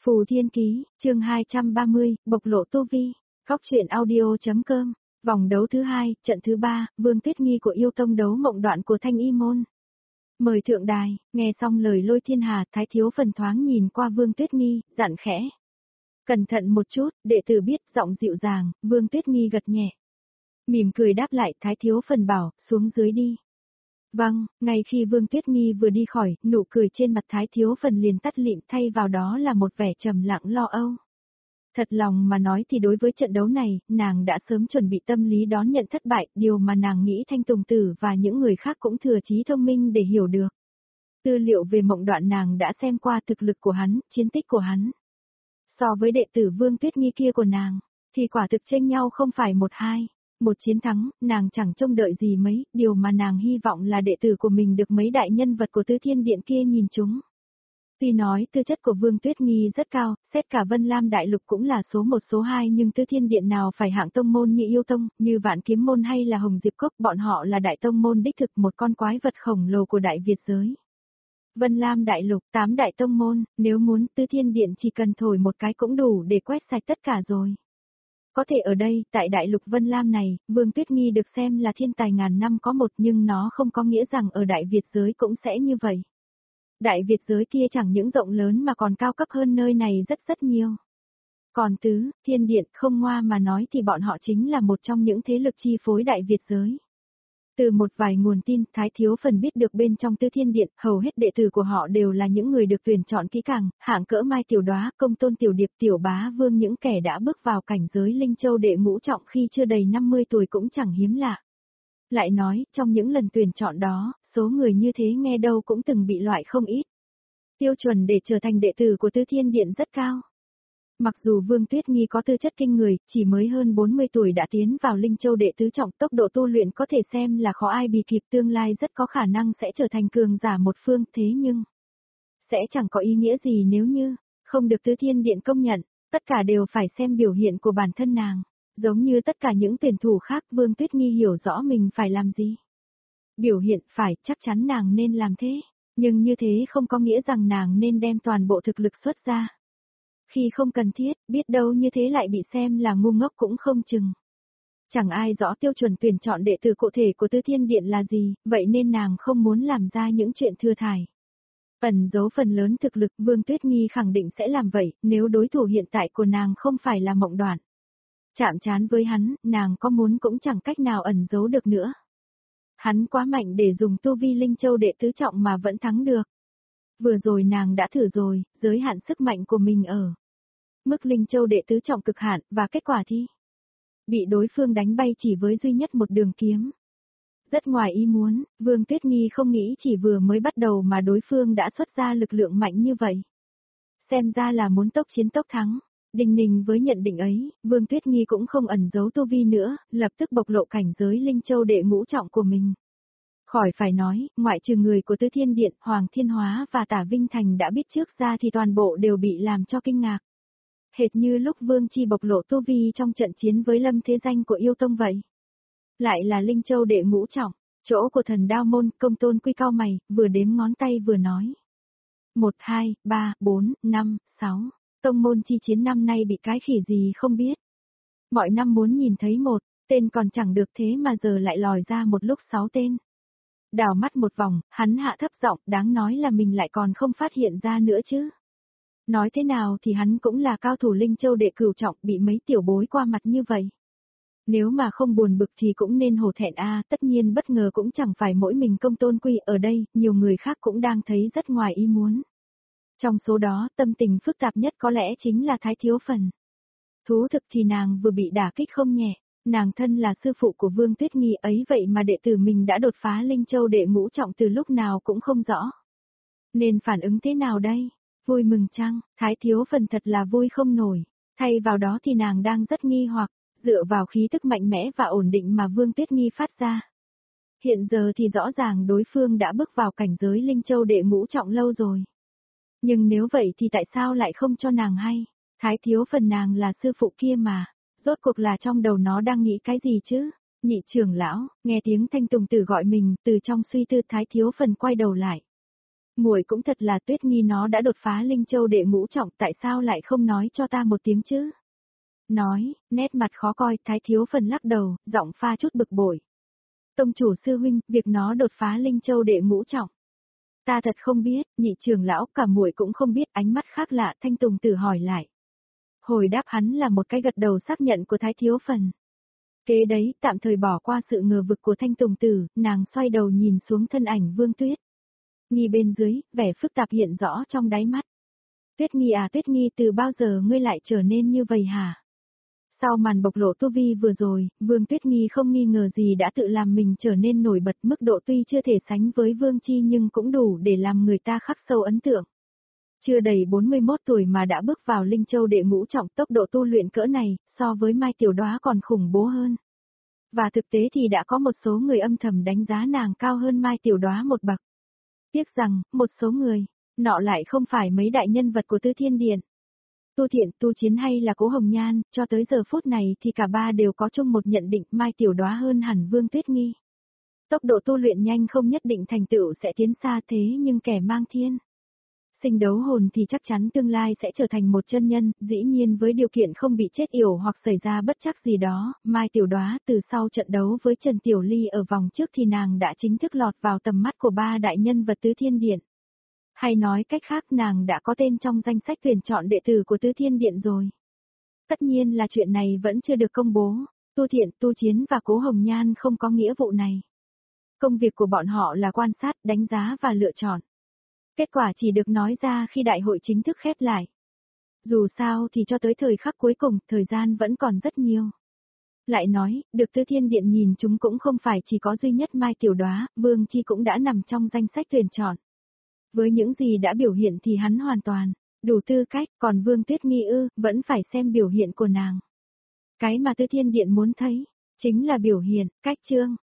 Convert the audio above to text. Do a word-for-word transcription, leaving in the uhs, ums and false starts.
Phù Thiên Ký, chương hai trăm ba mươi, bộc lộ tu vi. Góc truyện audio.com. Vòng đấu thứ hai, trận thứ ba, Vương Tuyết Nghi của Yêu Tông đấu mộng đoạn của Thanh Y môn. Mời thượng đài. Nghe xong lời Lôi Thiên Hà, Thái Thiếu Phần thoáng nhìn qua Vương Tuyết Nghi, dặn khẽ. Cẩn thận một chút, đệ tử biết, giọng dịu dàng. Vương Tuyết Nghi gật nhẹ. Mỉm cười đáp lại, Thái Thiếu Phần bảo, xuống dưới đi. Vâng, ngay khi Vương Tuyết Nghi vừa đi khỏi, nụ cười trên mặt Thái Thiếu Phần liền tắt lịm, thay vào đó là một vẻ trầm lặng lo âu. Thật lòng mà nói thì đối với trận đấu này, nàng đã sớm chuẩn bị tâm lý đón nhận thất bại, điều mà nàng nghĩ Thanh Tùng Tử và những người khác cũng thừa trí thông minh để hiểu được. Tư liệu về mộng đoạn nàng đã xem qua thực lực của hắn, chiến tích của hắn. So với đệ tử Vương Tuyết Nghi kia của nàng, thì quả thực chênh nhau không phải một hai. Một chiến thắng, nàng chẳng trông đợi gì mấy, điều mà nàng hy vọng là đệ tử của mình được mấy đại nhân vật của Tứ Thiên Điện kia nhìn chúng. Tuy nói tư chất của Vương Tuyết Nghi rất cao, xét cả Vân Lam Đại Lục cũng là số một số hai, nhưng Tứ Thiên Điện nào phải hạng tông môn như Yêu Tông, như Vạn Kiếm môn hay là Hồng Diệp Cốc, bọn họ là đại tông môn đích thực, một con quái vật khổng lồ của Đại Việt giới. Vân Lam Đại Lục, tám đại tông môn, nếu muốn Tứ Thiên Điện chỉ cần thổi một cái cũng đủ để quét sạch tất cả rồi. Có thể ở đây, tại Đại Lục Vân Lam này, Vương Tuyết Nghi được xem là thiên tài ngàn năm có một, nhưng nó không có nghĩa rằng ở Đại Việt giới cũng sẽ như vậy. Đại Việt giới kia chẳng những rộng lớn mà còn cao cấp hơn nơi này rất rất nhiều. Còn Tứ Thiên Điện không ngoa mà nói thì bọn họ chính là một trong những thế lực chi phối Đại Việt giới. Từ một vài nguồn tin, Thái Thiếu Phần biết được bên trong Tứ Thiên Điện, hầu hết đệ tử của họ đều là những người được tuyển chọn kỹ càng, hạng cỡ Mai Tiểu Đóa, Công Tôn Tiểu Điệp, Tiểu Bá Vương, những kẻ đã bước vào cảnh giới Linh Châu đệ ngũ trọng khi chưa đầy năm mươi tuổi cũng chẳng hiếm lạ. Lại nói, trong những lần tuyển chọn đó, số người như thế nghe đâu cũng từng bị loại không ít. Tiêu chuẩn để trở thành đệ tử của Tứ Thiên Điện rất cao. Mặc dù Vương Tuyết Nghi có tư chất kinh người, chỉ mới hơn bốn mươi tuổi đã tiến vào Linh Châu đệ tứ trọng, tốc độ tu luyện có thể xem là khó ai bì kịp, tương lai rất có khả năng sẽ trở thành cường giả một phương, thế nhưng sẽ chẳng có ý nghĩa gì nếu như không được Tứ Thiên Điện công nhận, tất cả đều phải xem biểu hiện của bản thân nàng. Giống như tất cả những tuyển thủ khác, Vương Tuyết Nghi hiểu rõ mình phải làm gì. Biểu hiện phải, chắc chắn nàng nên làm thế, nhưng như thế không có nghĩa rằng nàng nên đem toàn bộ thực lực xuất ra. Khi không cần thiết, biết đâu như thế lại bị xem là ngu ngốc cũng không chừng. Chẳng ai rõ tiêu chuẩn tuyển chọn đệ tử cụ thể của Tứ Thiên Điện là gì, vậy nên nàng không muốn làm ra những chuyện thừa thải. Ẩn giấu phần lớn thực lực, Vương Tuyết Nghi khẳng định sẽ làm vậy, nếu đối thủ hiện tại của nàng không phải là Mộng Đoạn. Chạm trán với hắn, nàng có muốn cũng chẳng cách nào ẩn giấu được nữa. Hắn quá mạnh để dùng tu vi Linh Châu đệ tứ trọng mà vẫn thắng được. Vừa rồi nàng đã thử rồi, giới hạn sức mạnh của mình ở mức Linh Châu đệ tứ trọng cực hạn, và kết quả thì bị đối phương đánh bay chỉ với duy nhất một đường kiếm. Rất ngoài ý muốn, Vương Tuyết Nghi không nghĩ chỉ vừa mới bắt đầu mà đối phương đã xuất ra lực lượng mạnh như vậy. Xem ra là muốn tốc chiến tốc thắng. Đinh ninh với nhận định ấy, Vương Tuyết Nghi cũng không ẩn giấu tu vi nữa, lập tức bộc lộ cảnh giới Linh Châu đệ ngũ trọng của mình. Khỏi phải nói, ngoại trừ người của Tứ Thiên Điện, Hoàng Thiên Hóa và Tả Vinh Thành đã biết trước ra thì toàn bộ đều bị làm cho kinh ngạc. Hệt như lúc Vương Chi bộc lộ tu vi trong trận chiến với Lâm Thế Danh của Yêu Tông vậy. Lại là Linh Châu đệ ngũ trọng, chỗ của Thần Đao môn, Công Tôn Quy cau mày, vừa đếm ngón tay vừa nói. một, hai, ba, bốn, năm, sáu. Tông môn chi chiến năm nay bị cái khỉ gì không biết. Mọi năm muốn nhìn thấy một tên còn chẳng được, thế mà giờ lại lòi ra một lúc sáu tên. Đảo mắt một vòng, hắn hạ thấp giọng, đáng nói là mình lại còn không phát hiện ra nữa chứ. Nói thế nào thì hắn cũng là cao thủ Linh Châu đệ cửu trọng, bị mấy tiểu bối qua mặt như vậy. Nếu mà không buồn bực thì cũng nên hổ thẹn a, tất nhiên bất ngờ cũng chẳng phải mỗi mình Công Tôn Quy ở đây, nhiều người khác cũng đang thấy rất ngoài ý muốn. Trong số đó, tâm tình phức tạp nhất có lẽ chính là Thái Thiếu Phần. Thú thực thì nàng vừa bị đả kích không nhẹ, nàng thân là sư phụ của Vương Tuyết Nghi ấy, vậy mà đệ tử mình đã đột phá Linh Châu đệ ngũ trọng từ lúc nào cũng không rõ. Nên phản ứng thế nào đây? Vui mừng chăng? Thái Thiếu Phần thật là vui không nổi. Thay vào đó thì nàng đang rất nghi hoặc, dựa vào khí tức mạnh mẽ và ổn định mà Vương Tuyết Nghi phát ra. Hiện giờ thì rõ ràng đối phương đã bước vào cảnh giới Linh Châu đệ ngũ trọng lâu rồi. Nhưng nếu vậy thì tại sao lại không cho nàng hay? Thái Thiếu Phần nàng là sư phụ kia mà, rốt cuộc là trong đầu nó đang nghĩ cái gì chứ? Nhị trưởng lão, nghe tiếng Thanh Tùng Tử gọi mình, từ trong suy tư Thái Thiếu Phần quay đầu lại. Muội cũng thật là Tuyết Nghi, nó đã đột phá Linh Châu đệ ngũ trọng, tại sao lại không nói cho ta một tiếng chứ? Nói, nét mặt khó coi, Thái Thiếu Phần lắc đầu, giọng pha chút bực bội. Tông chủ sư huynh, việc nó đột phá Linh Châu đệ ngũ trọng. Ta thật không biết, nhị trưởng lão, cả muội cũng không biết. Ánh mắt khác lạ, Thanh Tùng Tử hỏi lại. Hồi đáp hắn là một cái gật đầu xác nhận của Thái Thiếu Phần. Kế đấy, tạm thời bỏ qua sự ngờ vực của Thanh Tùng Tử, nàng xoay đầu nhìn xuống thân ảnh Vương Tuyết Nghi bên dưới, vẻ phức tạp hiện rõ trong đáy mắt. Tuyết Nghi à, Tuyết Nghi, từ bao giờ ngươi lại trở nên như vậy hả? Sau màn bộc lộ tu vi vừa rồi, Vương Tuyết Nghi không nghi ngờ gì đã tự làm mình trở nên nổi bật, mức độ tuy chưa thể sánh với Vương Chi nhưng cũng đủ để làm người ta khắc sâu ấn tượng. Chưa đầy bốn mươi mốt tuổi mà đã bước vào Linh Châu đệ ngũ trọng, tốc độ tu luyện cỡ này, so với Mai Tiểu Đóa còn khủng bố hơn. Và thực tế thì đã có một số người âm thầm đánh giá nàng cao hơn Mai Tiểu Đóa một bậc. Tiếc rằng, một số người, nọ lại không phải mấy đại nhân vật của Tứ Thiên Điện. Tu Thiện, Tu Chiến hay là Cố Hồng Nhan, cho tới giờ phút này thì cả ba đều có chung một nhận định, Mai Tiểu Đóa hơn hẳn Vương Tuyết Nghi. Tốc độ tu luyện nhanh không nhất định thành tựu sẽ tiến xa, thế nhưng kẻ mang thiên sinh đấu hồn thì chắc chắn tương lai sẽ trở thành một chân nhân, dĩ nhiên với điều kiện không bị chết yểu hoặc xảy ra bất trắc gì đó. Mai Tiểu Đóa từ sau trận đấu với Trần Tiểu Ly ở vòng trước thì nàng đã chính thức lọt vào tầm mắt của ba đại nhân vật Tứ Thiên Điện. Hay nói cách khác, nàng đã có tên trong danh sách tuyển chọn đệ tử của Tứ Thiên Điện rồi. Tất nhiên là chuyện này vẫn chưa được công bố, Tu Thiện, Tu Chiến và Cố Hồng Nhan không có nghĩa vụ này. Công việc của bọn họ là quan sát, đánh giá và lựa chọn. Kết quả chỉ được nói ra khi đại hội chính thức khép lại. Dù sao thì cho tới thời khắc cuối cùng, thời gian vẫn còn rất nhiều. Lại nói, được Tứ Thiên Điện nhìn chúng cũng không phải chỉ có duy nhất Mai Tiểu Đóa, Vương Chi cũng đã nằm trong danh sách tuyển chọn. Với những gì đã biểu hiện thì hắn hoàn toàn đủ tư cách, còn Vương Tuyết Nghi ư, vẫn phải xem biểu hiện của nàng. Cái mà Tứ Thiên Điện muốn thấy, chính là biểu hiện, cách chương.